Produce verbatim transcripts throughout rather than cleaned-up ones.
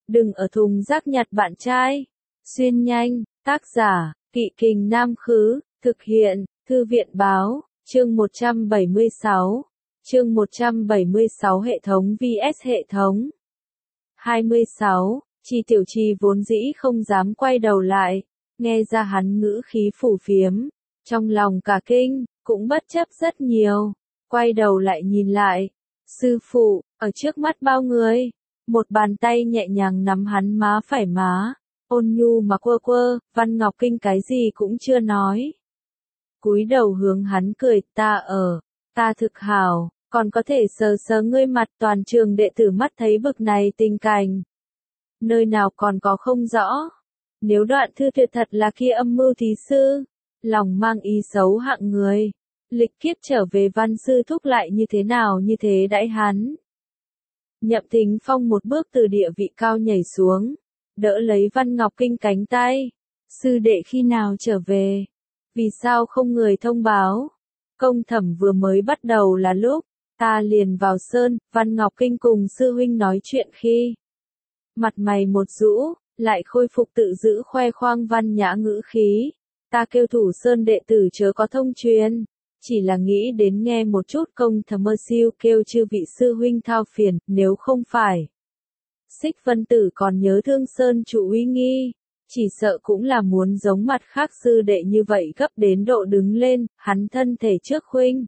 đừng ở thùng rác nhặt bạn trai. Xuyên nhanh, tác giả, Kỵ Kình Nam Khứ, thực hiện, Thư viện Báo, chương một trăm bảy mươi sáu. Chương một trăm bảy mươi sáu Hệ thống vs hệ thống. hai mươi sáu, Chi Tiểu Trì vốn dĩ không dám quay đầu lại, nghe ra hắn ngữ khí phủ phiếm, trong lòng cả kinh, cũng bất chấp rất nhiều, quay đầu lại nhìn lại. Sư phụ, ở trước mắt bao người, một bàn tay nhẹ nhàng nắm hắn má phải má, ôn nhu mà quơ quơ, Văn Ngọc Kinh cái gì cũng chưa nói. Cúi đầu hướng hắn cười, ta ở, ta thực hảo, còn có thể sờ sờ ngươi mặt. Toàn trường đệ tử mắt thấy bực này tình cảnh, nơi nào còn có không rõ. Nếu Đoạn Thư Tuyệt thật là kia âm mưu thí sư, lòng mang ý xấu hạng người, lịch kiếp trở về Văn sư thúc lại như thế nào như thế đãi hắn. Nhậm Thính Phong một bước từ địa vị cao nhảy xuống, đỡ lấy Văn Ngọc Kinh cánh tay. Sư đệ khi nào trở về? Vì sao không người thông báo? Công thẩm vừa mới bắt đầu là lúc ta liền vào sơn. Văn Ngọc Kinh cùng sư huynh nói chuyện khi mặt mày một rũ, lại khôi phục tự giữ khoe khoang văn nhã ngữ khí. Ta kêu Thủ Sơn đệ tử chớ có thông truyền, chỉ là nghĩ đến nghe một chút công thẩm mơ siêu kêu chư vị sư huynh thao phiền, nếu không phải Xích Vân Tử còn nhớ thương Sơn chủ uy nghi, chỉ sợ cũng là muốn giống mặt khác sư đệ như vậy gấp đến độ đứng lên. Hắn thân thể trước huynh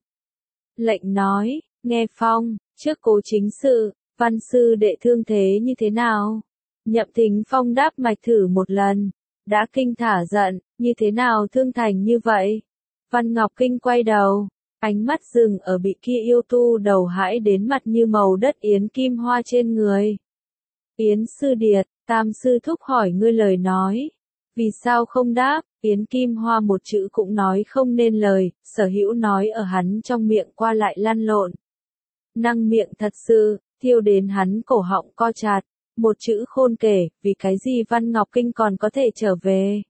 lệnh nói, nghe Phong, trước Cố chính sự, Văn sư đệ thương thế như thế nào? Nhậm Thính Phong đáp mạch thử một lần, đã kinh thả giận, như thế nào thương thành như vậy? Văn Ngọc Kinh quay đầu, ánh mắt dừng ở bị kia yêu tu đầu hãi đến mặt như màu đất Yến Kim Hoa trên người. Yến sư điệt, Tam sư thúc hỏi ngươi lời nói, vì sao không đáp? Yến Kim Hoa một chữ cũng nói không nên lời, sở hữu nói ở hắn trong miệng qua lại lăn lộn. Năng miệng thật sự, thiêu đến hắn cổ họng co chặt, một chữ khôn kể, vì cái gì Văn Ngọc Kinh còn có thể trở về?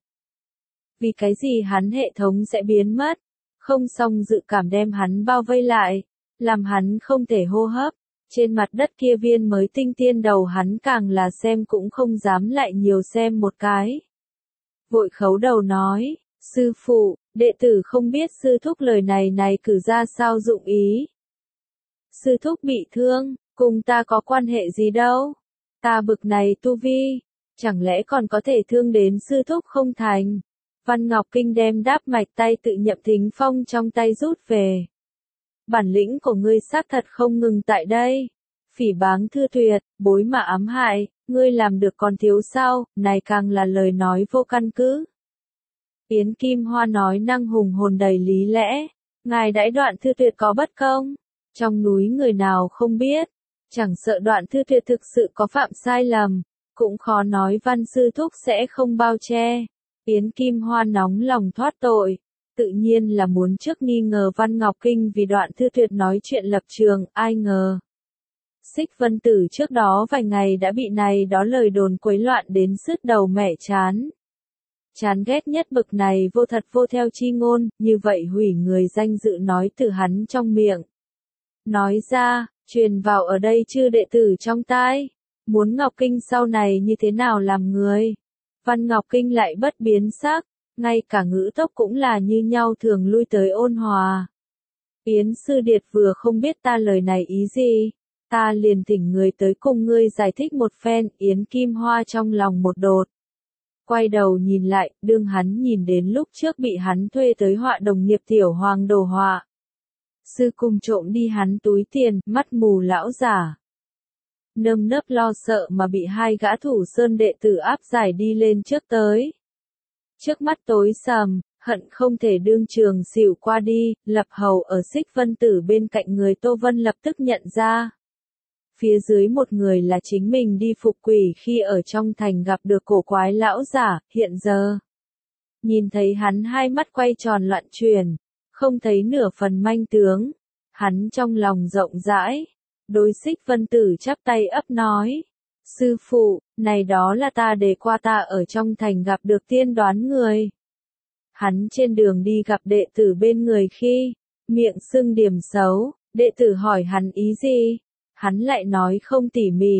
Vì cái gì hắn hệ thống sẽ biến mất? Không xong dự cảm đem hắn bao vây lại, làm hắn không thể hô hấp. Trên mặt đất kia viên mới tinh tiên đầu hắn càng là xem cũng không dám lại nhiều xem một cái. Vội khấu đầu nói, sư phụ, đệ tử không biết sư thúc lời này này cử ra sao dụng ý. Sư thúc bị thương, cùng ta có quan hệ gì đâu. Ta bực này tu vi, chẳng lẽ còn có thể thương đến sư thúc không thành. Văn Ngọc Kinh đem đáp mạch tay tự Nhậm Thính Phong trong tay rút về. Bản lĩnh của ngươi xác thật không ngừng tại đây. Phỉ báng Thư Tuyệt, bối mà ám hại, ngươi làm được còn thiếu sao, này càng là lời nói vô căn cứ. Yến Kim Hoa nói năng hùng hồn đầy lý lẽ, ngài đãi Đoạn Thư Tuyệt có bất công, trong núi người nào không biết, chẳng sợ Đoạn Thư Tuyệt thực sự có phạm sai lầm, cũng khó nói Văn sư thúc sẽ không bao che. Yến Kim Hoa nóng lòng thoát tội, tự nhiên là muốn trước nghi ngờ Văn Ngọc Kinh vì Đoạn Thư Tuyệt nói chuyện lập trường, ai ngờ. Xích Vân Tử trước đó vài ngày đã bị này đó lời đồn quấy loạn đến sứt đầu mẻ chán. Chán ghét nhất bực này vô thật vô theo chi ngôn, như vậy hủy người danh dự nói từ hắn trong miệng. Nói ra, truyền vào ở đây chư đệ tử trong tai, muốn Ngọc Kinh sau này như thế nào làm người. Văn Ngọc Kinh lại bất biến sắc, ngay cả ngữ tốc cũng là như nhau thường lui tới ôn hòa. Yến sư điệt vừa không biết ta lời này ý gì, ta liền thỉnh người tới cùng ngươi giải thích một phen. Yến Kim Hoa trong lòng một đột, quay đầu nhìn lại, đương hắn nhìn đến lúc trước bị hắn thuê tới họa đồng nghiệp Tiểu Hoàng đồ họa. Sư cùng trộm đi hắn túi tiền, mắt mù lão giả. Nơm nớp lo sợ mà bị hai gã Thủ Sơn đệ tử áp giải đi lên trước tới. Trước mắt tối sầm, hận không thể đương trường xỉu qua đi. Lập Hầu ở Xích Vân Tử bên cạnh người Tô Vân lập tức nhận ra. Phía dưới một người là chính mình đi phục quỷ khi ở trong thành gặp được cổ quái lão giả, hiện giờ. Nhìn thấy hắn hai mắt quay tròn loạn chuyển, không thấy nửa phần manh tướng. Hắn trong lòng rộng rãi, đối Xích Vân Tử chắp tay ấp nói. Sư phụ, này đó là ta để qua ta ở trong thành gặp được tiên đoán người. Hắn trên đường đi gặp đệ tử bên người khi, miệng sưng điểm xấu, đệ tử hỏi hắn ý gì? Hắn lại nói không tỉ mỉ,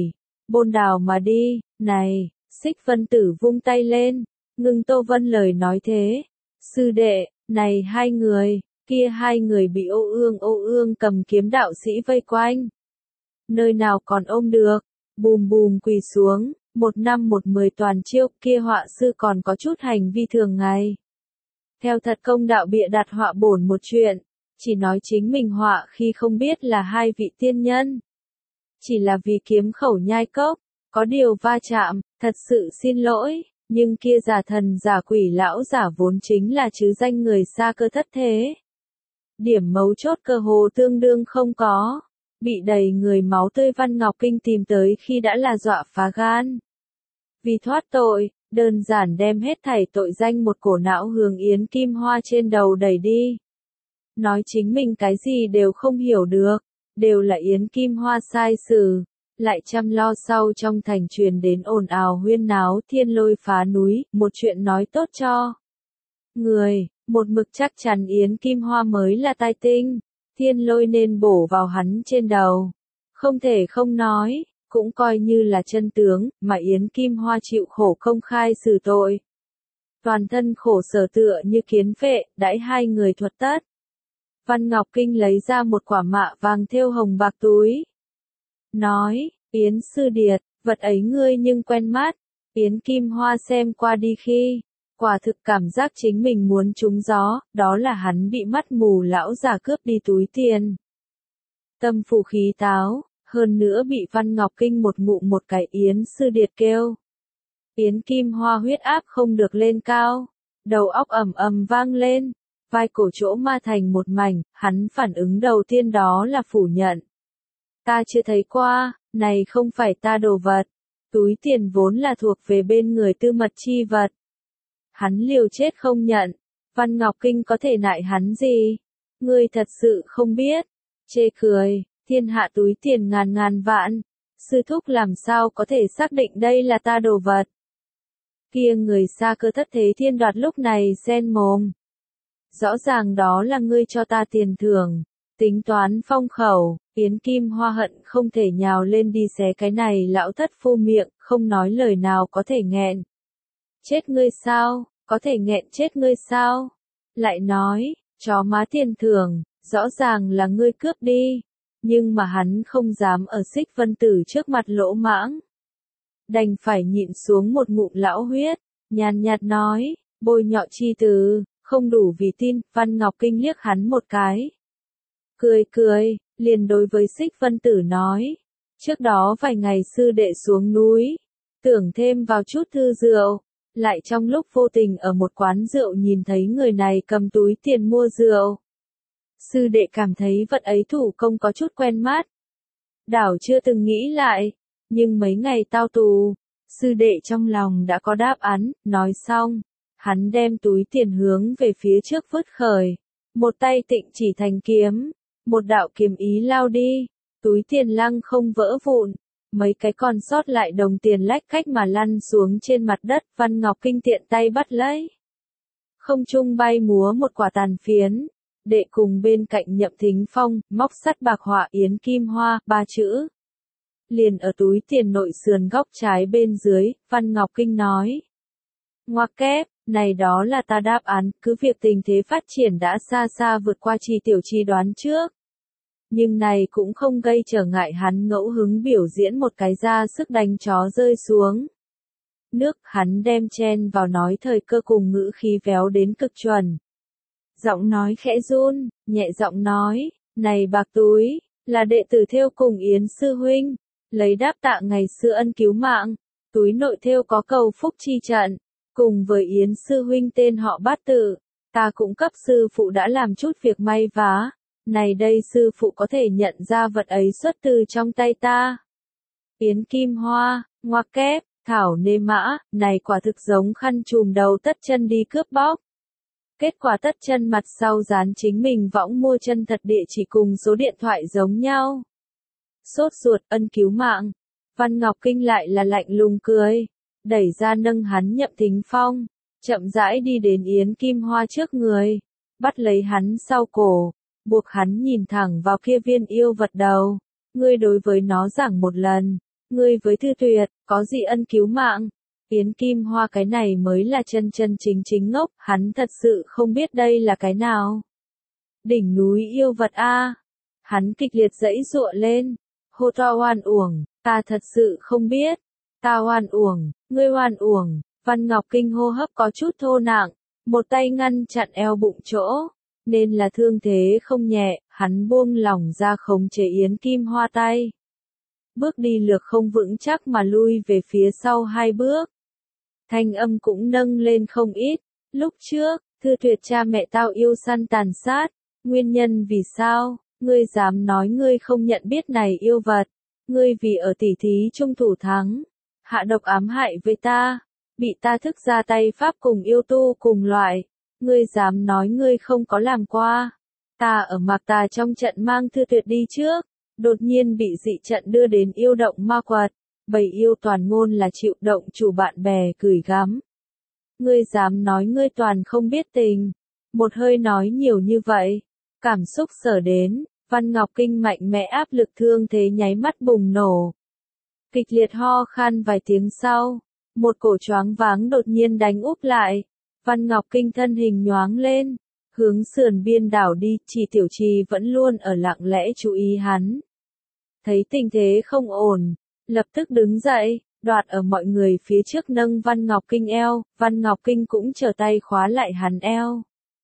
bôn đào mà đi, này, Xích Vân Tử vung tay lên, ngưng Tô Vân lời nói thế. Sư đệ, này hai người, kia hai người bị ô ương ô ương cầm kiếm đạo sĩ vây quanh. Nơi nào còn ôm được, bùm bùm quỳ xuống, một năm một mười toàn chiêu, kia họa sư còn có chút hành vi thường ngày. Theo thật công đạo bịa đặt họa bổn một chuyện, chỉ nói chính mình họa khi không biết là hai vị tiên nhân. Chỉ là vì kiếm khẩu nhai cốc, có điều va chạm, thật sự xin lỗi, nhưng kia giả thần giả quỷ lão giả vốn chính là chứ danh người xa cơ thất thế. Điểm mấu chốt cơ hồ tương đương không có, bị đầy người máu tươi Văn Ngọc Kinh tìm tới khi đã là dọa phá gan. Vì thoát tội, đơn giản đem hết thảy tội danh một cổ não hướng Yến Kim Hoa trên đầu đẩy đi. Nói chính mình cái gì đều không hiểu được, đều là Yến Kim Hoa sai xử, lại chăm lo sau trong thành truyền đến ồn ào huyên náo thiên lôi phá núi, một chuyện nói tốt cho người, một mực chắc chắn Yến Kim Hoa mới là tai tinh, thiên lôi nên bổ vào hắn trên đầu. Không thể không nói, cũng coi như là chân tướng, mà Yến Kim Hoa chịu khổ công khai xử tội. Toàn thân khổ sở tựa như kiến phệ, đãi hai người thuật tất. Văn Ngọc Kinh lấy ra một quả mạ vàng thêu hồng bạc túi. Nói, Yến Sư Điệt, vật ấy ngươi nhưng quen mắt. Yến Kim Hoa xem qua đi khi, quả thực cảm giác chính mình muốn trúng gió, đó là hắn bị mắt mù lão già cướp đi túi tiền. Tâm phủ khí táo, hơn nữa bị Văn Ngọc Kinh một ngụm một cái Yến Sư Điệt kêu. Yến Kim Hoa huyết áp không được lên cao, đầu óc ầm ầm vang lên, vai cổ chỗ ma thành một mảnh, hắn phản ứng đầu tiên đó là phủ nhận. Ta chưa thấy qua, này không phải ta đồ vật, túi tiền vốn là thuộc về bên người tư mật chi vật. Hắn liều chết không nhận, Văn Ngọc Kinh có thể nại hắn gì? Ngươi thật sự không biết, chê cười, thiên hạ túi tiền ngàn ngàn vạn, sư thúc làm sao có thể xác định đây là ta đồ vật. Kia người xa cơ thất thế thiên đoạt lúc này sen mồm. Rõ ràng đó là ngươi cho ta tiền thưởng, tính toán phong khẩu, Yến Kim Hoa hận không thể nhào lên đi xé cái này lão thất phu miệng, không nói lời nào có thể nghẹn. Chết ngươi sao, có thể nghẹn chết ngươi sao? Lại nói, chó má tiền thưởng, rõ ràng là ngươi cướp đi, nhưng mà hắn không dám ở Xích Vân Tử trước mặt lỗ mãng. Đành phải nhịn xuống một ngụm lão huyết, nhàn nhạt nói, bôi nhọ chi từ, không đủ vì tin, Văn Ngọc Kinh liếc hắn một cái. Cười cười, liền đối với Xích Vân Tử nói, trước đó vài ngày sư đệ xuống núi, tưởng thêm vào chút thư rượu, lại trong lúc vô tình ở một quán rượu nhìn thấy người này cầm túi tiền mua rượu. Sư đệ cảm thấy vật ấy thủ công có chút quen mắt. Đảo chưa từng nghĩ lại, nhưng mấy ngày tao tù, sư đệ trong lòng đã có đáp án, nói xong, hắn đem túi tiền hướng về phía trước vứt khởi, một tay tịnh chỉ thành kiếm, một đạo kiếm ý lao đi, túi tiền lăng không vỡ vụn, mấy cái còn sót lại đồng tiền lách cách mà lăn xuống trên mặt đất, Văn Ngọc Kinh tiện tay bắt lấy. Không trung bay múa một quả tàn phiến, đệ cùng bên cạnh Nhậm Thính Phong, móc sắt bạc họa Yến Kim Hoa, ba chữ. Liền ở túi tiền nội sườn góc trái bên dưới, Văn Ngọc Kinh nói. Ngoặc kép, này đó là ta đáp án, cứ việc tình thế phát triển đã xa xa vượt qua Trì Tiểu Chi đoán trước. Nhưng này cũng không gây trở ngại hắn ngẫu hứng biểu diễn một cái ra sức đánh chó rơi xuống. Nước hắn đem chen vào nói thời cơ cùng ngữ khí véo đến cực chuẩn. Giọng nói khẽ run, nhẹ giọng nói, này bạc túi, là đệ tử thêu cùng Yến Sư Huynh, lấy đáp tạ ngày xưa ân cứu mạng, túi nội thêu có cầu phúc chi trận, cùng với Yến Sư Huynh tên họ Bát Tự, ta cũng cấp sư phụ đã làm chút việc may vá, này đây sư phụ có thể nhận ra vật ấy xuất từ trong tay ta. Yến Kim Hoa, ngoặc kép, thảo nê mã, này quả thực giống khăn trùm đầu tất chân đi cướp bóc. Kết quả tất chân mặt sau dán chính mình võng mua chân thật địa chỉ cùng số điện thoại giống nhau. Sốt ruột ân cứu mạng, Văn Ngọc Kinh lại là lạnh lùng cười, đẩy ra nâng hắn Nhậm Thính Phong, chậm rãi đi đến Yến Kim Hoa trước người, bắt lấy hắn sau cổ, buộc hắn nhìn thẳng vào kia viên yêu vật đầu, ngươi đối với nó giảng một lần, Ngươi với Thư Tuyệt, có gì ân cứu mạng? Yến Kim Hoa cái này mới là chân chân chính chính ngốc, hắn thật sự không biết đây là cái nào. Đỉnh núi yêu vật a. Hắn kịch liệt giãy giụa lên. Hô to oan uổng, ta thật sự không biết. Ta oan uổng, ngươi oan uổng. Văn Ngọc Kinh hô hấp có chút thô nặng, một tay ngăn chặn eo bụng chỗ, nên là thương thế không nhẹ, hắn buông lỏng ra khống chế Yến Kim Hoa tay. Bước đi lược không vững chắc mà lui về phía sau hai bước. Thanh âm cũng nâng lên không ít. Lúc trước, Thư Tuyệt cha mẹ tao yêu săn tàn sát. Nguyên nhân vì sao? Ngươi dám nói ngươi không nhận biết này yêu vật. Ngươi vì ở tỉ thí trung thủ thắng. Hạ độc ám hại với ta. Bị ta thức ra tay pháp cùng yêu tu cùng loại. Ngươi dám nói ngươi không có làm qua. Ta ở Mạc Tà trong trận mang Thư Tuyệt đi trước. Đột nhiên bị dị trận đưa đến yêu động ma quật. Bầy yêu toàn ngôn là chịu động chủ bạn bè gửi gắm. Ngươi dám nói ngươi toàn không biết tình. Một hơi nói nhiều như vậy. Cảm xúc sở đến, Văn Ngọc Kinh mạnh mẽ áp lực thương thế nháy mắt bùng nổ. Kịch liệt ho khan vài tiếng sau, một cổ choáng váng đột nhiên đánh úp lại. Văn Ngọc Kinh thân hình nhoáng lên, hướng sườn biên đảo đi, Chỉ Tiểu Trì vẫn luôn ở lặng lẽ chú ý hắn. Thấy tình thế không ổn, lập tức đứng dậy, đoạt ở mọi người phía trước nâng Văn Ngọc Kinh eo, Văn Ngọc Kinh cũng trở tay khóa lại hắn eo.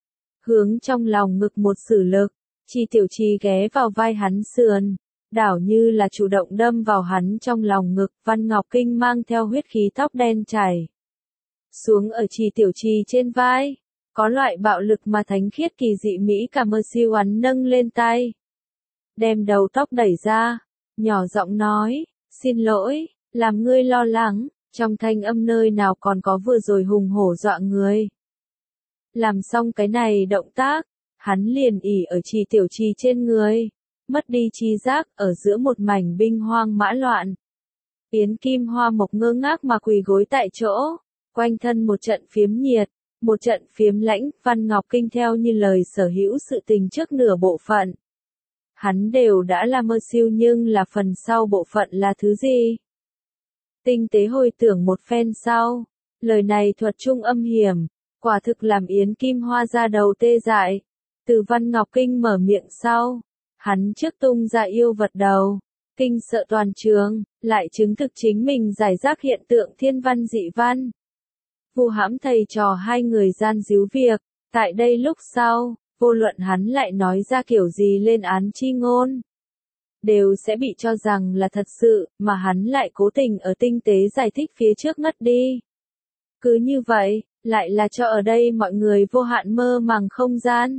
Hướng trong lòng ngực một sử lực, Chỉ Tiểu Trì ghé vào vai hắn sườn, đảo như là chủ động đâm vào hắn trong lòng ngực, Văn Ngọc Kinh mang theo huyết khí tóc đen chảy xuống ở Chỉ Tiểu Trì trên vai, có loại bạo lực mà thánh khiết kỳ dị mỹ cả mơ siêu hắn nâng lên tay, đem đầu tóc đẩy ra, nhỏ giọng nói, xin lỗi, làm ngươi lo lắng, trong thanh âm nơi nào còn có vừa rồi hùng hổ dọa người. Làm xong cái này động tác, hắn liền ỉ ở Chỉ Tiểu Trì trên người, mất đi chi giác ở giữa một mảnh binh hoang mã loạn. Yến Kim Hoa Mộc ngơ ngác mà quỳ gối tại chỗ, quanh thân một trận phiếm nhiệt, một trận phiếm lãnh, Văn Ngọc Kinh theo như lời sở hữu sự tình trước nửa bộ phận. Hắn đều đã là mơ siêu nhưng là phần sau bộ phận là thứ gì? Tinh tế hồi tưởng một phen sau, lời này thuật trung âm hiểm, quả thực làm Yến Kim Hoa ra đầu tê dại. Từ Văn Ngọc Kinh mở miệng sau, hắn trước tung ra yêu vật đầu, kinh sợ toàn trường, lại chứng thực chính mình giải rác hiện tượng thiên văn dị văn. Vu hãm thầy trò hai người gian díu việc, tại đây lúc sau, vô luận hắn lại nói ra kiểu gì lên án chi ngôn, đều sẽ bị cho rằng là thật sự, mà hắn lại cố tình ở tinh tế giải thích phía trước ngất đi. Cứ như vậy, lại là cho ở đây mọi người vô hạn mơ màng không gian.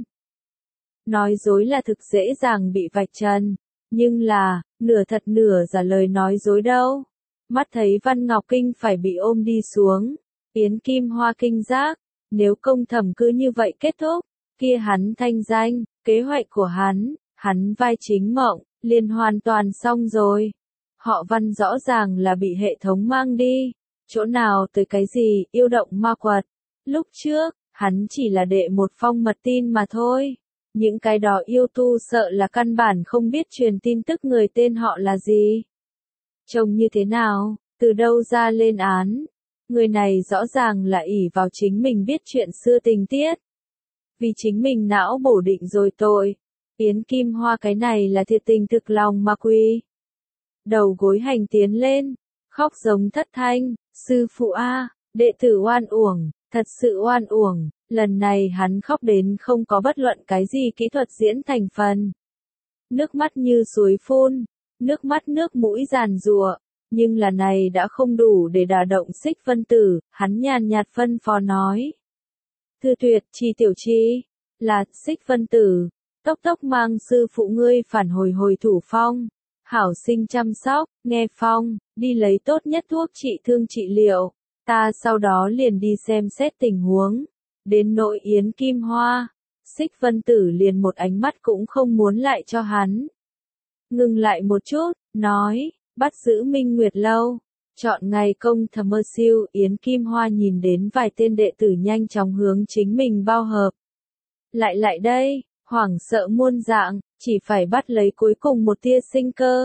Nói dối là thực dễ dàng bị vạch trần, nhưng là, nửa thật nửa giả lời nói dối đâu. Mắt thấy Văn Ngọc Kinh phải bị ôm đi xuống, Yến Kim Hoa kinh giác, nếu công thẩm cứ như vậy kết thúc, kia hắn thanh danh, kế hoạch của hắn, hắn vai chính mộng, liền hoàn toàn xong rồi. Họ Văn rõ ràng là bị hệ thống mang đi, chỗ nào tới cái gì, yêu động ma quật. Lúc trước, hắn chỉ là đệ một phong mật tin mà thôi. Những cái đó yêu tu sợ là căn bản không biết truyền tin tức người tên họ là gì. Trông như thế nào, từ đâu ra lên án. Người này rõ ràng là ỷ vào chính mình biết chuyện xưa tình tiết. Vì chính mình não bổ định rồi tội. Yến Kim Hoa cái này là thiệt tình thực lòng mà quy. Đầu gối hành tiến lên, khóc giống thất thanh, sư phụ A, đệ tử oan uổng, thật sự oan uổng. Lần này hắn khóc đến không có bất luận cái gì kỹ thuật diễn thành phần. Nước mắt như suối phun, nước mắt nước mũi giàn giụa, nhưng là này đã không đủ để đả động Xích Vân Tử, hắn nhàn nhạt phân phó nói. Thư Tuyệt, Chỉ Tiểu Trì, là Xích Vân Tử, tốc tốc mang sư phụ ngươi phản hồi hồi thủ phong, hảo sinh chăm sóc, nghe phong, đi lấy tốt nhất thuốc trị thương trị liệu, ta sau đó liền đi xem xét tình huống. Đến nội Yến Kim Hoa, Xích Vân Tử liền một ánh mắt cũng không muốn lại cho hắn. Ngừng lại một chút, nói, bắt giữ Minh Nguyệt Lâu, chọn ngày công thầm mơ siêu, Yến Kim Hoa nhìn đến vài tên đệ tử nhanh chóng hướng chính mình bao hợp. Lại lại đây, hoảng sợ muôn dạng, chỉ phải bắt lấy cuối cùng một tia sinh cơ,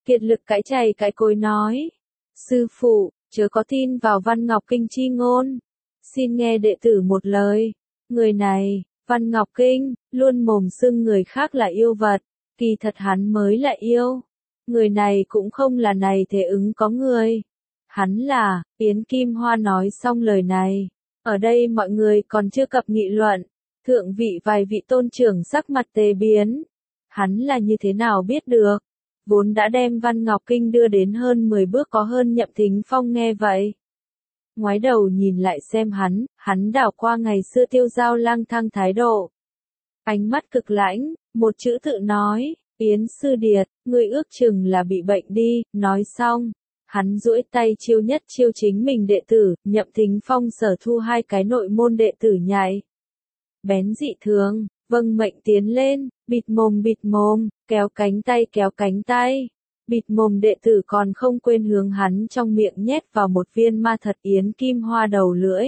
kiệt lực cãi chày cãi cối nói. Sư phụ, chớ có tin vào Văn Ngọc Kinh chi ngôn. Xin nghe đệ tử một lời. Người này, Văn Ngọc Kinh, luôn mồm xưng người khác là yêu vật, kỳ thật hắn mới là yêu. Người này cũng không là này thế ứng có người. Hắn là, Yến Kim Hoa nói xong lời này. Ở đây mọi người còn chưa cập nghị luận. Thượng vị vài vị tôn trưởng sắc mặt tê biến. Hắn là như thế nào biết được? Vốn đã đem Văn Ngọc Kinh đưa đến hơn mười bước có hơn Nhậm Thính Phong nghe vậy. Ngoái đầu nhìn lại xem hắn, hắn đảo qua ngày xưa tiêu giao lang thang thái độ. Ánh mắt cực lãnh, một chữ tự nói, Yến Sư Điệt, ngươi ước chừng là bị bệnh đi, nói xong. Hắn duỗi tay chiêu nhất chiêu chính mình đệ tử, Nhậm Thính Phong Sở Thu hai cái nội môn đệ tử nhảy. Bén dị thường, vâng mệnh tiến lên, bịt mồm bịt mồm, kéo cánh tay kéo cánh tay. Bịt mồm đệ tử còn không quên hướng hắn trong miệng nhét vào một viên ma thật Yến Kim Hoa đầu lưỡi.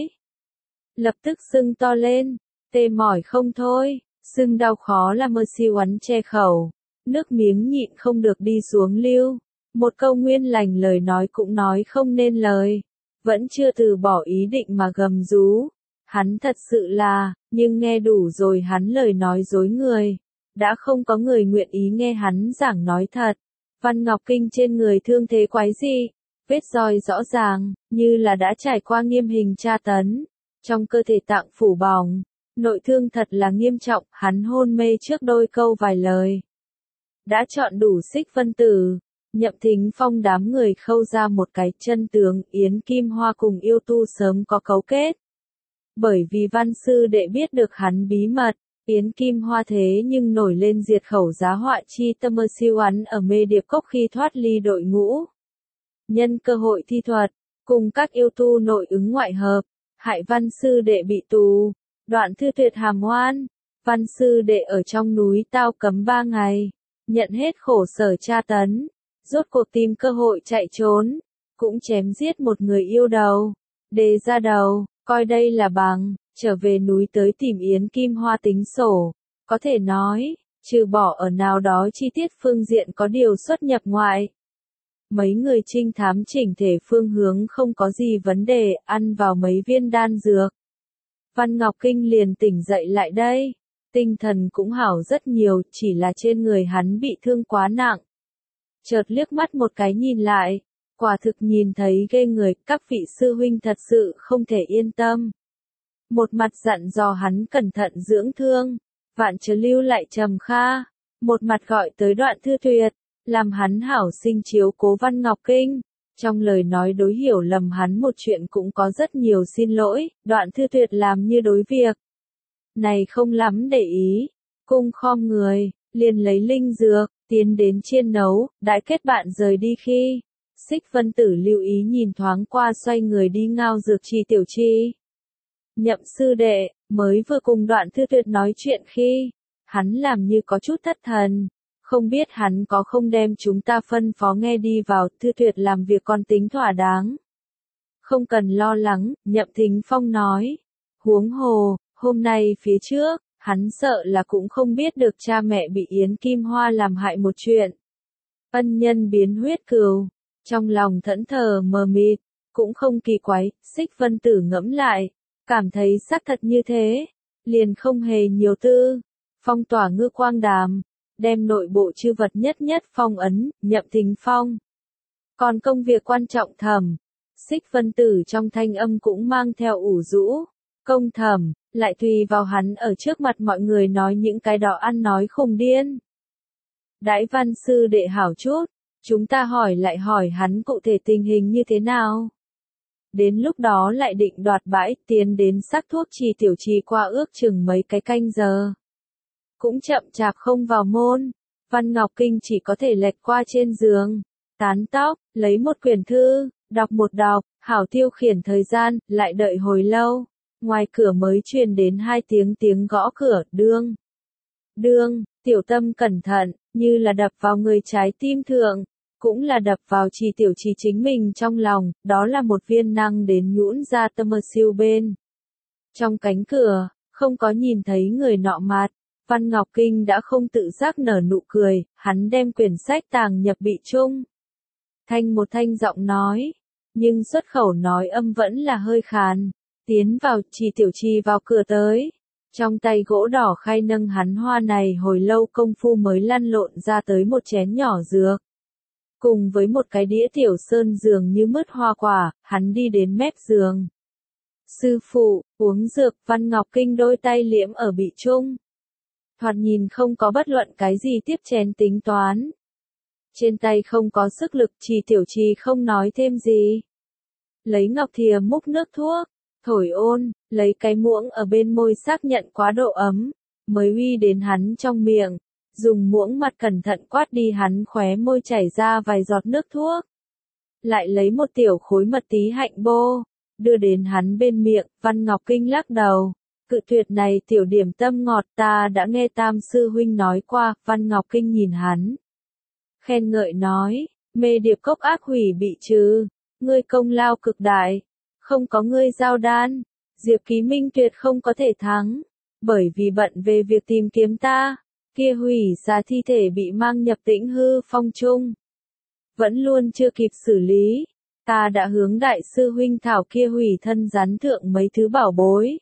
Lập tức sưng to lên, tê mỏi không thôi, sưng đau khó là mơ si oắn che khẩu, nước miếng nhịn không được đi xuống lưu. Một câu nguyên lành lời nói cũng nói không nên lời, vẫn chưa từ bỏ ý định mà gầm rú. Hắn thật sự là, nhưng nghe đủ rồi hắn lời nói dối người. Đã không có người nguyện ý nghe hắn giảng nói thật. Văn Ngọc Kinh trên người thương thế quái gì? Vết roi rõ ràng, như là đã trải qua nghiêm hình tra tấn. Trong cơ thể tạng phủ bỏng, nội thương thật là nghiêm trọng, hắn hôn mê trước đôi câu vài lời. Đã chọn đủ Xích Vân Tử. Nhậm Thính Phong đám người khâu ra một cái chân tướng, Yến Kim Hoa cùng yêu tu sớm có cấu kết. Bởi vì Văn Sư Đệ biết được hắn bí mật, Yến Kim Hoa thế nhưng nổi lên diệt khẩu giá họa chi tâm mơ siêu hắn ở mê điệp cốc khi thoát ly đội ngũ. Nhân cơ hội thi thuật, cùng các yêu tu nội ứng ngoại hợp, hại Văn Sư Đệ bị tù, Đoạn Thư Tuyệt hàm oan. Văn Sư Đệ ở trong núi tao cấm ba ngày, nhận hết khổ sở tra tấn. Rốt cuộc tìm cơ hội chạy trốn, cũng chém giết một người yêu đầu, đề ra đầu, coi đây là bằng, trở về núi tới tìm Yến Kim Hoa tính sổ, có thể nói, trừ bỏ ở nào đó chi tiết phương diện có điều xuất nhập ngoại. Mấy người trinh thám chỉnh thể phương hướng không có gì vấn đề, ăn vào mấy viên đan dược. Văn Ngọc Kinh liền tỉnh dậy lại đây, tinh thần cũng hảo rất nhiều, chỉ là trên người hắn bị thương quá nặng. Chợt liếc mắt một cái nhìn lại, quả thực nhìn thấy ghê người, các vị sư huynh thật sự không thể yên tâm. Một mặt dặn dò hắn cẩn thận dưỡng thương, vạn chớ lưu lại Trầm Kha, một mặt gọi tới Đoạn Thư Tuyệt, làm hắn hảo sinh chiếu cố Văn Ngọc Kinh. Trong lời nói đối hiểu lầm hắn một chuyện cũng có rất nhiều xin lỗi, Đoạn Thư Tuyệt làm như đối việc này không lắm để ý, cung khom người, liền lấy linh dược, tiến đến chiên nấu, đãi kết bạn rời đi khi. Xích Vân Tử lưu ý nhìn thoáng qua xoay người đi ngao dược trì tiểu chi. Nhậm Sư Đệ, mới vừa cùng Đoạn Thư Tuyệt nói chuyện khi, hắn làm như có chút thất thần, không biết hắn có không đem chúng ta phân phó nghe đi vào, Thư Tuyệt làm việc con tính thỏa đáng. Không cần lo lắng, Nhậm Thính Phong nói. Huống hồ, hôm nay phía trước, hắn sợ là cũng không biết được cha mẹ bị Yến Kim Hoa làm hại một chuyện. Ân nhân biến huyết cừu, trong lòng thẫn thờ mờ mịt, cũng không kỳ quái, Xích Vân Tử ngẫm lại, cảm thấy xác thật như thế, liền không hề nhiều tư, phong tỏa Ngư Quang Đàm, đem nội bộ chư vật nhất nhất phong ấn, Nhậm Thính Phong. Còn công việc quan trọng thầm, Xích Vân Tử trong thanh âm cũng mang theo ủ rũ, công thầm, lại tùy vào hắn ở trước mặt mọi người nói những cái đó ăn nói khùng điên. Đãi Văn Sư Đệ hảo chút, chúng ta hỏi lại hỏi hắn cụ thể tình hình như thế nào. Đến lúc đó lại định đoạt bãi, tiến đến sắc thuốc trì tiểu trì qua ước chừng mấy cái canh giờ. Cũng chậm chạp không vào môn, Văn Ngọc Kinh chỉ có thể lệch qua trên giường, tán tóc, lấy một quyển thư, đọc một đọc, hảo tiêu khiển thời gian, lại đợi hồi lâu. Ngoài cửa mới truyền đến hai tiếng tiếng gõ cửa, đương. Đương, tiểu tâm cẩn thận, như là đập vào người trái tim thượng, cũng là đập vào trì tiểu trì chính mình trong lòng, đó là một viên năng đến nhũn ra tâm mơ siêu bên. Trong cánh cửa, không có nhìn thấy người nọ mặt, Văn Ngọc Kinh đã không tự giác nở nụ cười, hắn đem quyển sách tàng nhập bị trung. Thanh một thanh giọng nói, nhưng xuất khẩu nói âm vẫn là hơi khàn. Tiến vào, Trì Tiểu Trì vào cửa tới. Trong tay gỗ đỏ khay nâng hắn hoa này hồi lâu công phu mới lăn lộn ra tới một chén nhỏ dược. Cùng với một cái đĩa tiểu sơn dường như mứt hoa quả, hắn đi đến mép giường. Sư phụ, uống dược, Văn Ngọc Kinh đôi tay liễm ở bị trung. Thoạt nhìn không có bất luận cái gì tiếp chén tính toán. Trên tay không có sức lực, Trì Tiểu Trì không nói thêm gì. Lấy ngọc thìa múc nước thuốc, thổi ôn, lấy cái muỗng ở bên môi xác nhận quá độ ấm, mới uy đến hắn trong miệng, dùng muỗng mặt cẩn thận quát đi hắn khóe môi chảy ra vài giọt nước thuốc. Lại lấy một tiểu khối mật tí hạnh bô, đưa đến hắn bên miệng, Văn Ngọc Kinh lắc đầu. Cự tuyệt này tiểu điểm tâm ngọt ta đã nghe Tam sư huynh nói qua, Văn Ngọc Kinh nhìn hắn. Khen ngợi nói, mê điệp cốc ác hủy bị trừ, ngươi công lao cực đại, không có ngươi giao đan, Diệp Ký Minh tuyệt không có thể thắng, bởi vì bận về việc tìm kiếm ta, kia hủy ra thi thể bị mang nhập Tĩnh Hư Phong trung. Vẫn luôn chưa kịp xử lý, ta đã hướng đại sư huynh thảo kia hủy thân rắn thượng mấy thứ bảo bối.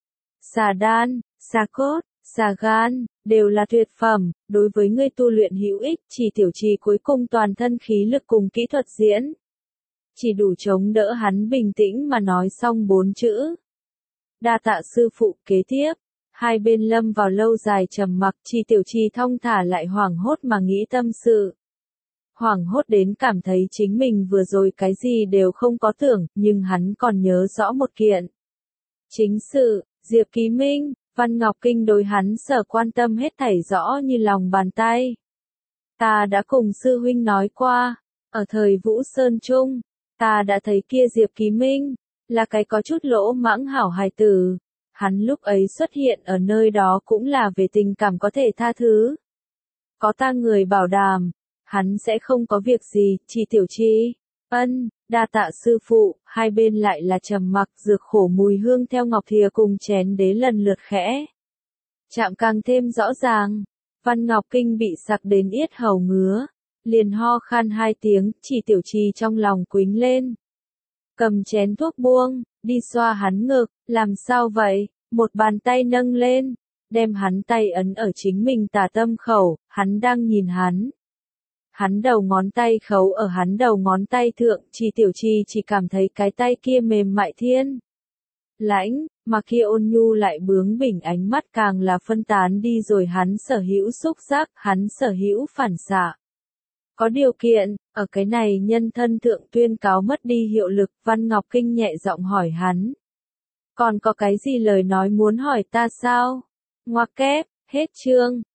Xà đan, xà cốt, xà gan, đều là tuyệt phẩm, đối với ngươi tu luyện hữu ích, Chỉ Tiểu Trì cuối cùng toàn thân khí lực cùng kỹ thuật diễn. Chỉ đủ chống đỡ hắn bình tĩnh mà nói xong bốn chữ. Đa tạ sư phụ. Kế tiếp, hai bên lâm vào lâu dài trầm mặc, Chỉ Tiểu Trì thong thả lại hoảng hốt mà nghĩ tâm sự. Hoảng hốt đến cảm thấy chính mình vừa rồi cái gì đều không có tưởng, nhưng hắn còn nhớ rõ một kiện. Chính sự, Diệp Ký Minh, Văn Ngọc Kinh đối hắn sở quan tâm hết thảy rõ như lòng bàn tay. Ta đã cùng sư huynh nói qua, ở thời Vũ Sơn Trung, ta đã thấy kia Diệp Ký Minh, là cái có chút lỗ mãng hảo hài tử. Hắn lúc ấy xuất hiện ở nơi đó cũng là về tình cảm có thể tha thứ. Có ta người bảo đảm, hắn sẽ không có việc gì, Chỉ Tiểu Trì. Ân, đa tạ sư phụ, hai bên lại là trầm mặc, dược khổ mùi hương theo ngọc thìa cùng chén đế lần lượt khẽ. Chạm càng thêm rõ ràng, Văn Ngọc Kinh bị sặc đến yết hầu ngứa, liền ho khan hai tiếng, Chỉ Tiểu Trì trong lòng quính lên. Cầm chén thuốc buông, đi xoa hắn ngực, làm sao vậy, một bàn tay nâng lên, đem hắn tay ấn ở chính mình tả tâm khẩu, hắn đang nhìn hắn. Hắn đầu ngón tay khấu ở hắn đầu ngón tay thượng, Chỉ Tiểu Trì chỉ cảm thấy cái tay kia mềm mại thiên. Lãnh, mà kia ôn nhu lại bướng bỉnh ánh mắt càng là phân tán đi rồi hắn sở hữu xúc giác, hắn sở hữu phản xạ. Có điều kiện, ở cái này nhân thân thượng tuyên cáo mất đi hiệu lực, Văn Ngọc Kinh nhẹ giọng hỏi hắn. Còn có cái gì lời nói muốn hỏi ta sao? Ngoặc kép, hết chương.